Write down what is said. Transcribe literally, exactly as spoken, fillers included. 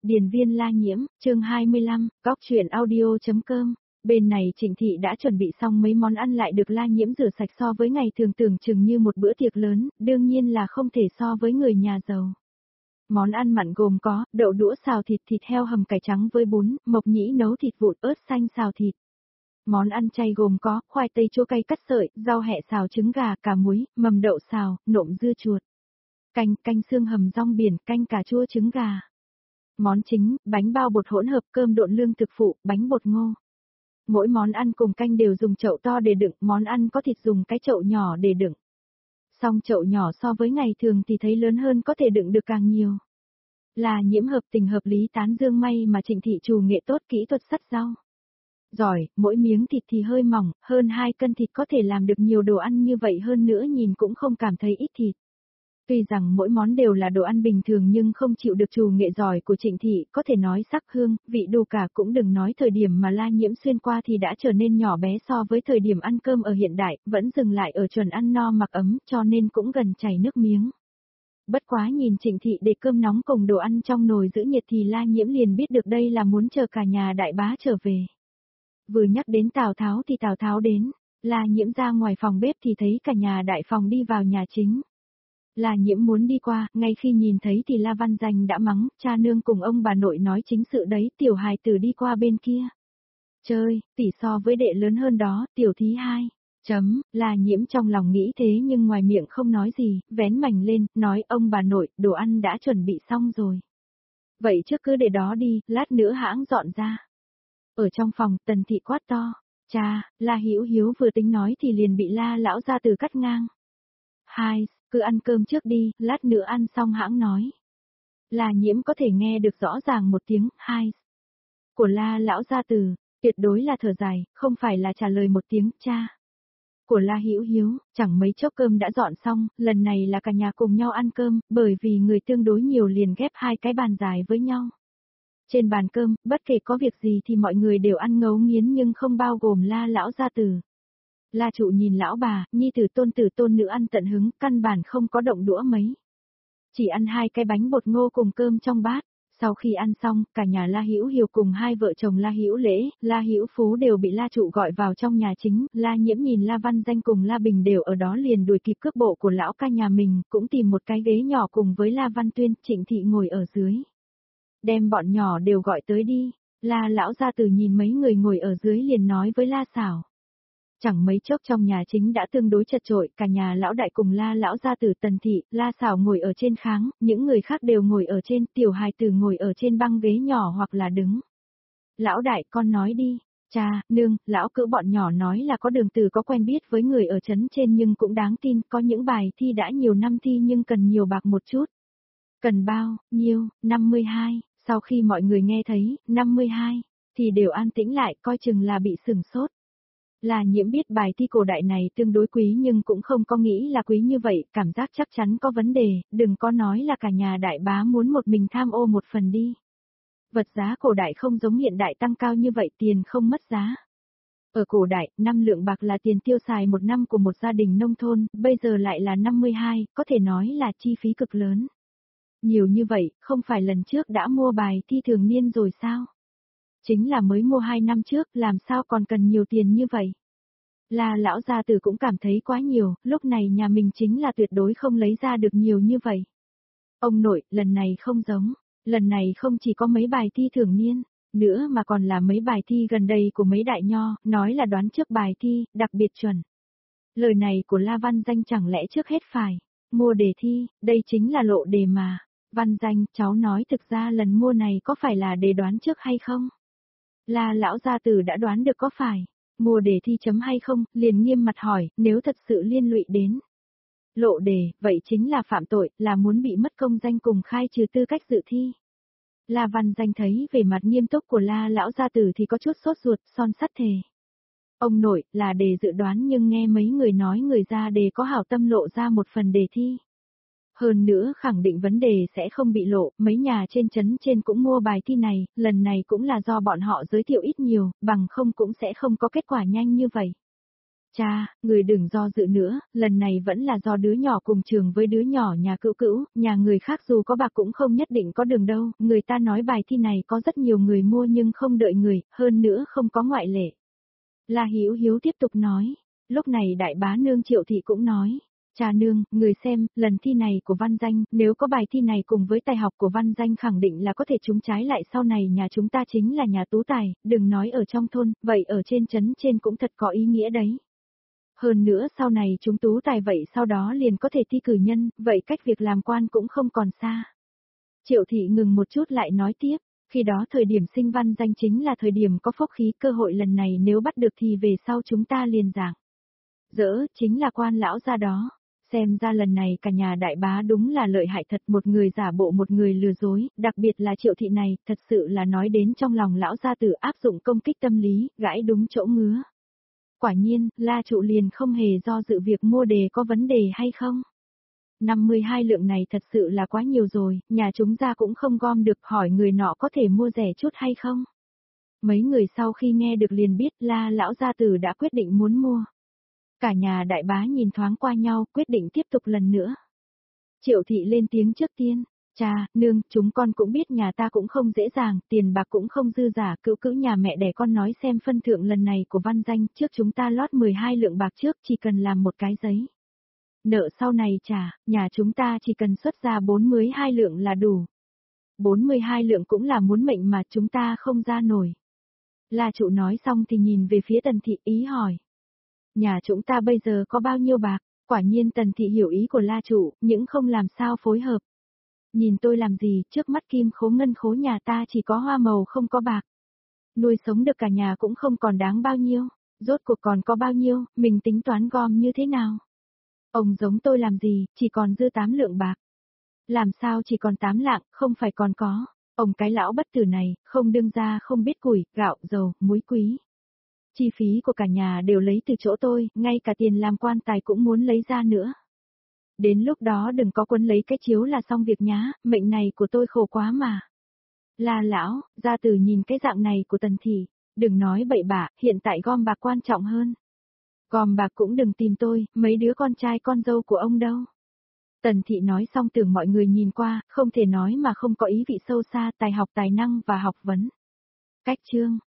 Điền viên La Nhiễm, chương hai mươi lăm, góc truyện audio.com. Bên này Trịnh Thị đã chuẩn bị xong mấy món ăn lại được La Nhiễm rửa sạch, so với ngày thường tưởng chừng như một bữa tiệc lớn, đương nhiên là không thể so với người nhà giàu. Món ăn mặn gồm có đậu đũa xào thịt, thịt heo hầm cải trắng với bún, mộc nhĩ nấu thịt vụn, ớt xanh xào thịt. Món ăn chay gồm có khoai tây chua cay cắt sợi, rau hẹ xào trứng gà, cà muối, mầm đậu xào, nộm dưa chuột. Canh, canh xương hầm rong biển, canh cà chua trứng gà. Món chính, bánh bao bột hỗn hợp, cơm độn lương thực phụ, bánh bột ngô. Mỗi món ăn cùng canh đều dùng chậu to để đựng, món ăn có thịt dùng cái chậu nhỏ để đựng. Song chậu nhỏ so với ngày thường thì thấy lớn hơn, có thể đựng được càng nhiều. Là Nhiễm hợp tình hợp lý tán dương, may mà Trịnh Thị chủ nghệ tốt, kỹ thuật sắt rau giỏi, mỗi miếng thịt thì hơi mỏng, hơn hai cân thịt có thể làm được nhiều đồ ăn như vậy, hơn nữa nhìn cũng không cảm thấy ít thịt. Tuy rằng mỗi món đều là đồ ăn bình thường nhưng không chịu được chủ nghệ giỏi của Trịnh Thị, có thể nói sắc hương, vị đủ cả, cũng đừng nói thời điểm mà La Nhiễm xuyên qua thì đã trở nên nhỏ bé so với thời điểm ăn cơm ở hiện đại, vẫn dừng lại ở chuẩn ăn no mặc ấm, cho nên cũng gần chảy nước miếng. Bất quá nhìn Trịnh Thị để cơm nóng cùng đồ ăn trong nồi giữ nhiệt thì La Nhiễm liền biết được đây là muốn chờ cả nhà đại bá trở về. Vừa nhắc đến Tào Tháo thì Tào Tháo đến, La Nhiễm ra ngoài phòng bếp thì thấy cả nhà đại phòng đi vào nhà chính. La Nhiễm muốn đi qua, ngay khi nhìn thấy thì La Văn Danh đã mắng, cha nương cùng ông bà nội nói chính sự đấy, tiểu hài tử đi qua bên kia. Chơi, tỷ so với đệ lớn hơn đó, tiểu thí hai. Chấm, La Nhiễm trong lòng nghĩ thế nhưng ngoài miệng không nói gì, vén mảnh lên, nói ông bà nội, đồ ăn đã chuẩn bị xong rồi. Vậy trước cứ để đó đi, lát nữa hãng dọn ra. Ở trong phòng, Tần Thị quát to, cha, La Hữu Hiếu vừa tính nói thì liền bị La lão gia tử cắt ngang. Hai, cứ ăn cơm trước đi, lát nữa ăn xong hãng nói. La Nhiễm có thể nghe được rõ ràng một tiếng, hai. Của La lão gia tử, tuyệt đối là thở dài, không phải là trả lời một tiếng, cha. Của La Hữu Hiếu, chẳng mấy chốc cơm đã dọn xong, lần này là cả nhà cùng nhau ăn cơm, bởi vì người tương đối nhiều liền ghép hai cái bàn dài với nhau. Trên bàn cơm, bất kể có việc gì thì mọi người đều ăn ngấu nghiến nhưng không bao gồm La lão gia tử. La trụ nhìn lão bà, nhi tử tôn tử tôn nữ ăn tận hứng, căn bản không có động đũa mấy. Chỉ ăn hai cái bánh bột ngô cùng cơm trong bát. Sau khi ăn xong, cả nhà La Hữu Hiếu cùng hai vợ chồng La Hữu Lễ, La Hữu Phú đều bị La trụ gọi vào trong nhà chính. La Nhiễm nhìn La Văn Danh cùng La Bình đều ở đó liền đuổi kịp cước bộ của lão ca nhà mình, cũng tìm một cái ghế nhỏ cùng với La Văn Tuyên, Trịnh Thị ngồi ở dưới. Đem bọn nhỏ đều gọi tới đi. La lão gia tử nhìn mấy người ngồi ở dưới liền nói với La Xảo. Chẳng mấy chốc trong nhà chính đã tương đối chật chội, cả nhà lão đại cùng La lão gia tử Tần Thị, La Xảo ngồi ở trên kháng, những người khác đều ngồi ở trên, tiểu hài tử ngồi ở trên băng ghế nhỏ hoặc là đứng. Lão đại, con nói đi. Cha, nương, lão cữu bọn nhỏ nói là có Đường Tử có quen biết với người ở trấn trên nhưng cũng đáng tin, có những bài thi đã nhiều năm thi nhưng cần nhiều bạc một chút. Cần bao, nhiêu, năm mươi hai, sau khi mọi người nghe thấy, năm mươi hai, thì đều an tĩnh lại, coi chừng là bị sửng sốt. La Nhiễm biết bài thi cổ đại này tương đối quý nhưng cũng không có nghĩ là quý như vậy, cảm giác chắc chắn có vấn đề, đừng có nói là cả nhà đại bá muốn một mình tham ô một phần đi. Vật giá cổ đại không giống hiện đại tăng cao như vậy, tiền không mất giá. Ở cổ đại, năm lượng bạc là tiền tiêu xài một năm của một gia đình nông thôn, bây giờ lại là năm mươi hai, có thể nói là chi phí cực lớn. Nhiều như vậy, không phải lần trước đã mua bài thi thường niên rồi sao? Chính là mới mua hai năm trước, làm sao còn cần nhiều tiền như vậy? La lão gia tử cũng cảm thấy quá nhiều, lúc này nhà mình chính là tuyệt đối không lấy ra được nhiều như vậy. Ông nội, lần này không giống, lần này không chỉ có mấy bài thi thường niên, nữa mà còn là mấy bài thi gần đây của mấy đại nho, nói là đoán trước bài thi, đặc biệt chuẩn. Lời này của La Văn Danh chẳng lẽ trước hết phải mua đề thi, đây chính là lộ đề mà. Văn Danh, cháu nói thực ra lần mua này có phải là đề đoán trước hay không? La lão gia tử đã đoán được có phải mua đề thi chấm hay không, liền nghiêm mặt hỏi, nếu thật sự liên lụy đến lộ đề, vậy chính là phạm tội, là muốn bị mất công danh cùng khai trừ tư cách dự thi. La Văn Danh thấy về mặt nghiêm túc của La lão gia tử thì có chút sốt ruột, son sắt thề. Ông nội, là đề dự đoán nhưng nghe mấy người nói người ra đề có hảo tâm lộ ra một phần đề thi. Hơn nữa khẳng định vấn đề sẽ không bị lộ, mấy nhà trên trấn trên cũng mua bài thi này, lần này cũng là do bọn họ giới thiệu ít nhiều, bằng không cũng sẽ không có kết quả nhanh như vậy. Cha, người đừng do dự nữa, lần này vẫn là do đứa nhỏ cùng trường với đứa nhỏ nhà cữu cữu, nhà người khác dù có bạc cũng không nhất định có đường đâu, người ta nói bài thi này có rất nhiều người mua nhưng không đợi người, hơn nữa không có ngoại lệ. La Hiếu Hiếu tiếp tục nói, lúc này đại bá nương Triệu Thị cũng nói. Cha nương, người xem, lần thi này của Văn Danh, nếu có bài thi này cùng với tài học của Văn Danh khẳng định là có thể trúng, trái lại sau này nhà chúng ta chính là nhà tú tài, đừng nói ở trong thôn, vậy ở trên trấn trên cũng thật có ý nghĩa đấy. Hơn nữa sau này chúng tú tài vậy sau đó liền có thể thi cử nhân, vậy cách việc làm quan cũng không còn xa. Triệu Thị ngừng một chút lại nói tiếp, khi đó thời điểm sinh Văn Danh chính là thời điểm có phúc khí, cơ hội lần này nếu bắt được thì về sau chúng ta liền giảng. Dỡ, chính là quan lão gia đó. Xem ra lần này cả nhà đại bá đúng là lợi hại thật, một người giả bộ một người lừa dối, đặc biệt là Triệu Thị này, thật sự là nói đến trong lòng lão gia tử áp dụng công kích tâm lý, gãi đúng chỗ ngứa. Quả nhiên, La Trụ liền không hề do dự việc mua đề có vấn đề hay không. năm mươi hai lượng này thật sự là quá nhiều rồi, nhà chúng ta cũng không gom được, hỏi người nọ có thể mua rẻ chút hay không. Mấy người sau khi nghe được liền biết La lão gia tử đã quyết định muốn mua. Cả nhà đại bá nhìn thoáng qua nhau, quyết định tiếp tục lần nữa. Triệu Thị lên tiếng trước tiên, cha, nương, chúng con cũng biết nhà ta cũng không dễ dàng, tiền bạc cũng không dư giả, cữu cữu nhà mẹ đẻ con nói xem phân thượng lần này của Văn Danh, trước chúng ta lót mười hai lượng bạc trước, chỉ cần làm một cái giấy. Nợ sau này trả, nhà chúng ta chỉ cần xuất ra bốn mươi hai lượng là đủ. bốn mươi hai lượng cũng là muốn mệnh mà chúng ta không ra nổi. La Trụ nói xong thì nhìn về phía Tần Thị ý hỏi. Nhà chúng ta bây giờ có bao nhiêu bạc? Quả nhiên Tần Thị hiểu ý của La Trụ, nhưng không làm sao phối hợp. Nhìn tôi làm gì, trước mắt kim khố ngân khố nhà ta chỉ có hoa màu không có bạc. Nuôi sống được cả nhà cũng không còn đáng bao nhiêu, rốt cuộc còn có bao nhiêu, mình tính toán gom như thế nào? Ông giống tôi làm gì, chỉ còn dư tám lượng bạc. Làm sao chỉ còn tám lạng, không phải còn có. Ông cái lão bất tử này, không đương ra không biết củi, gạo, dầu, muối quý. Chi phí của cả nhà đều lấy từ chỗ tôi, ngay cả tiền làm quan tài cũng muốn lấy ra nữa. Đến lúc đó đừng có quấn lấy cái chiếu là xong việc nhá, mệnh này của tôi khổ quá mà. La lão, gia tử nhìn cái dạng này của Tần Thị, đừng nói bậy bạ, hiện tại gom bạc quan trọng hơn. Gom bạc cũng đừng tìm tôi, mấy đứa con trai con dâu của ông đâu. Tần Thị nói xong tưởng mọi người nhìn qua, không thể nói mà không có ý vị sâu xa, tài học tài năng và học vấn. Cách chương